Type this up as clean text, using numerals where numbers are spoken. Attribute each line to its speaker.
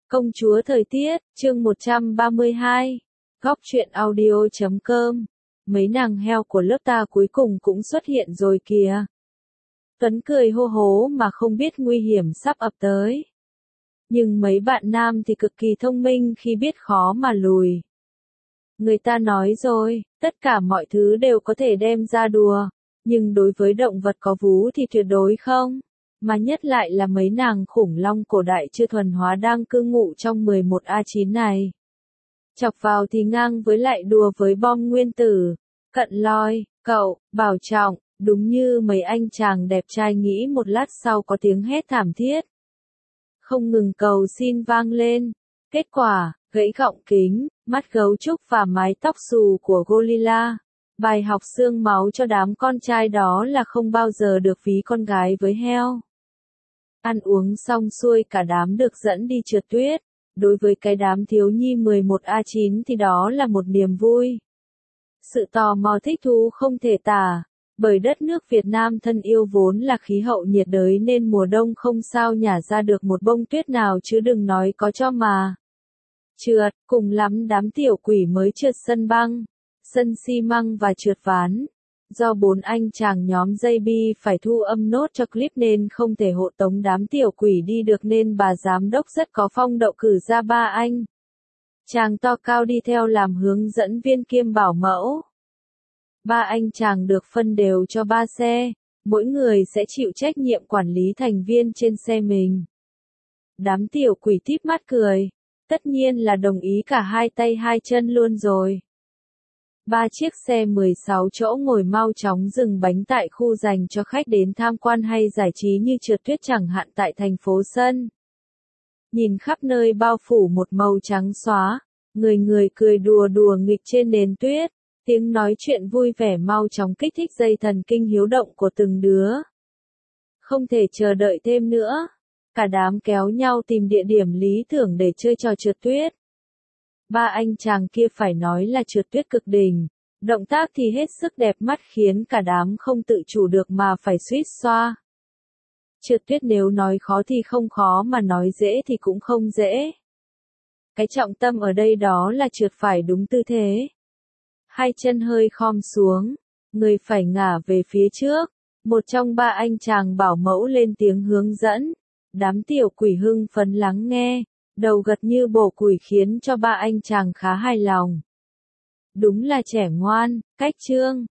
Speaker 1: Công chúa thời tiết, chương 132. Góc truyện audio.com. Mấy nàng heo của lớp ta cuối cùng cũng xuất hiện rồi kìa. Tuấn cười hô hố mà không biết nguy hiểm sắp ập tới. Nhưng mấy bạn nam thì cực kỳ thông minh khi biết khó mà lùi. Người ta nói rồi, tất cả mọi thứ đều có thể đem ra đùa, nhưng đối với động vật có vú thì tuyệt đối không. Mà nhất lại là mấy nàng khủng long cổ đại chưa thuần hóa đang cư ngụ trong 11A9 này. Chọc vào thì ngang với lại đùa với bom nguyên tử. Cận Loi, cậu, Bảo Trọng, đúng như mấy anh chàng đẹp trai nghĩ một lát sau có tiếng hét thảm thiết. Không ngừng cầu xin vang lên. Kết quả, gãy gọng kính, mắt gấu trúc và mái tóc xù của gorilla. Bài học xương máu cho đám con trai đó là không bao giờ được ví con gái với heo. Ăn uống xong xuôi cả đám được dẫn đi trượt tuyết. Đối với cái đám thiếu nhi 11A9 thì đó là một niềm vui. Sự tò mò thích thú không thể tả. Bởi đất nước Việt Nam thân yêu vốn là khí hậu nhiệt đới nên mùa đông không sao nhả ra được một bông tuyết nào chứ đừng nói có cho mà. Trượt, cùng lắm đám tiểu quỷ mới trượt sân băng, sân xi măng và trượt ván. Do 4 anh chàng nhóm JB phải thu âm nốt cho clip nên không thể hộ tống đám tiểu quỷ đi được nên bà giám đốc rất có phong độ cử ra 3 anh chàng to cao đi theo làm hướng dẫn viên kiêm bảo mẫu. 3 anh chàng được phân đều cho 3 xe, mỗi người sẽ chịu trách nhiệm quản lý thành viên trên xe mình. Đám tiểu quỷ tít mắt cười, tất nhiên là đồng ý cả hai tay hai chân luôn rồi. 3 chiếc xe 16 chỗ ngồi mau chóng dừng bánh tại khu dành cho khách đến tham quan hay giải trí như trượt tuyết chẳng hạn tại thành phố Sân. Nhìn khắp nơi bao phủ một màu trắng xóa, người người cười đùa đùa nghịch trên nền tuyết, tiếng nói chuyện vui vẻ mau chóng kích thích dây thần kinh hiếu động của từng đứa. Không thể chờ đợi thêm nữa, cả đám kéo nhau tìm địa điểm lý tưởng để chơi trò trượt tuyết. 3 anh chàng kia phải nói là trượt tuyết cực đỉnh, động tác thì hết sức đẹp mắt khiến cả đám không tự chủ được mà phải suýt xoa. Trượt tuyết nếu nói khó thì không khó mà nói dễ thì cũng không dễ. Cái trọng tâm ở đây đó là trượt phải đúng tư thế. Hai chân hơi khom xuống, người phải ngả về phía trước. Một trong 3 anh chàng bảo mẫu lên tiếng hướng dẫn. Đám tiểu quỷ hưng phấn lắng nghe, đầu gật như bổ củi khiến cho 3 anh chàng khá hài lòng. Đúng là trẻ ngoan, cách chương.